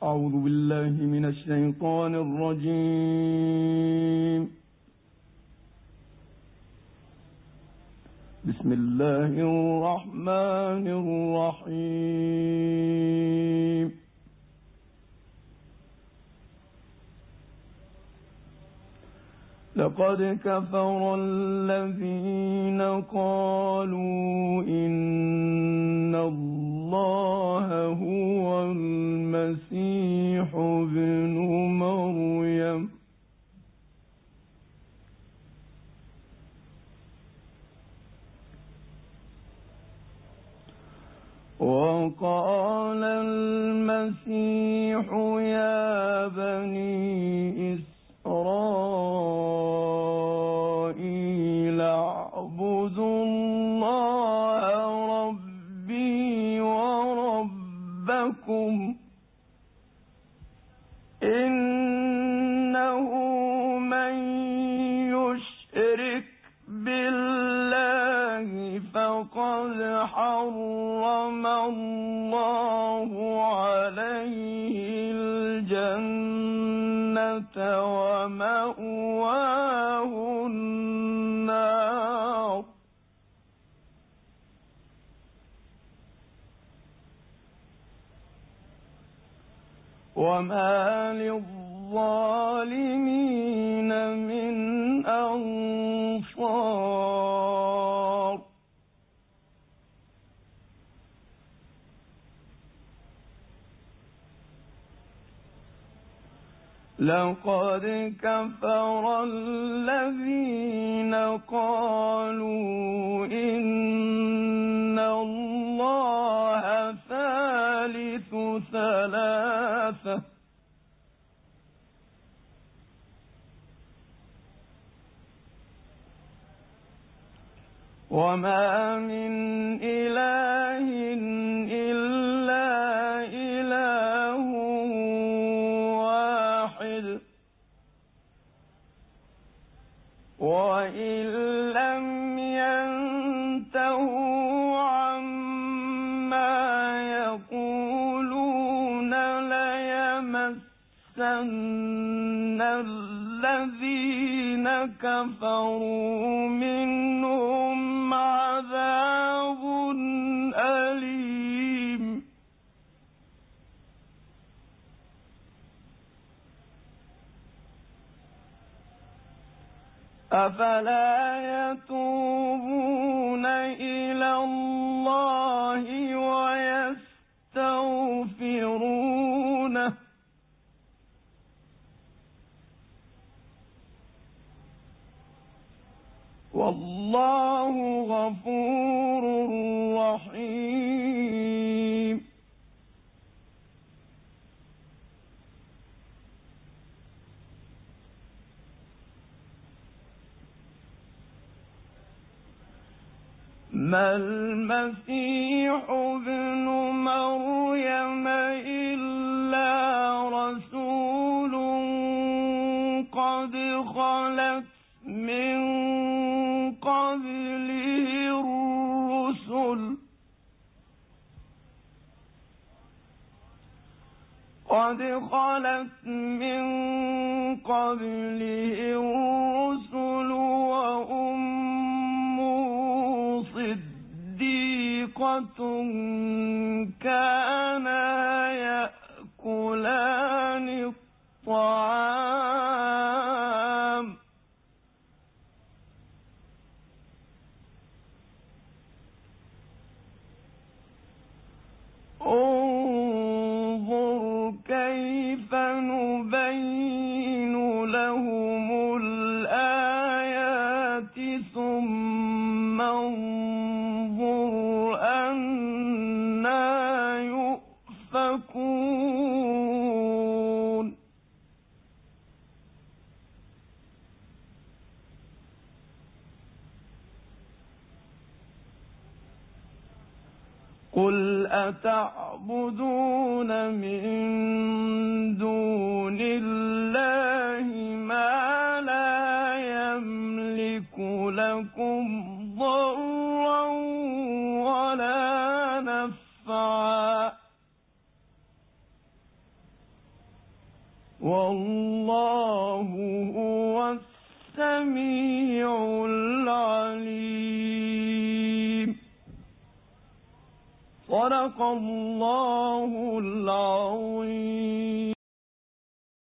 أعوذ بالله من الشيطان الرجيم. بسم الله الرحمن الرحيم. لقد كفر الذين قالوا إن الله هو المسيح ابن مريم وقال المسيح يا بني إسرائيل اعبدوا الله ربي وربكم إنه من يشرك بالله فقد حرم الله عليه الجنة ومأواه النار وما للظالمين من أنصار. لقد كفر الذين قالوا إن الله ثالث ثلاثة وما من إله إلا إله واحد وإن لم ينتهوا عما يقولون ليمسن الذين كفروا منهم عذاب أليم. أفلا يتوبون إلى الله ويستغفرونه والله غفور رحيم. ما المسيح ابن مريم إلا رسول قد خلت من قبله الرسل وأمه صديقة كانا يأكلان الطعام انظر كيف نبين لهم الآيات ثم انظر أنى يؤفكون. قل أتعبدون من دون الله ما لا يملك لكم ضرا ولا نفعا والله هو السميع العليم. صدق الله العظيم.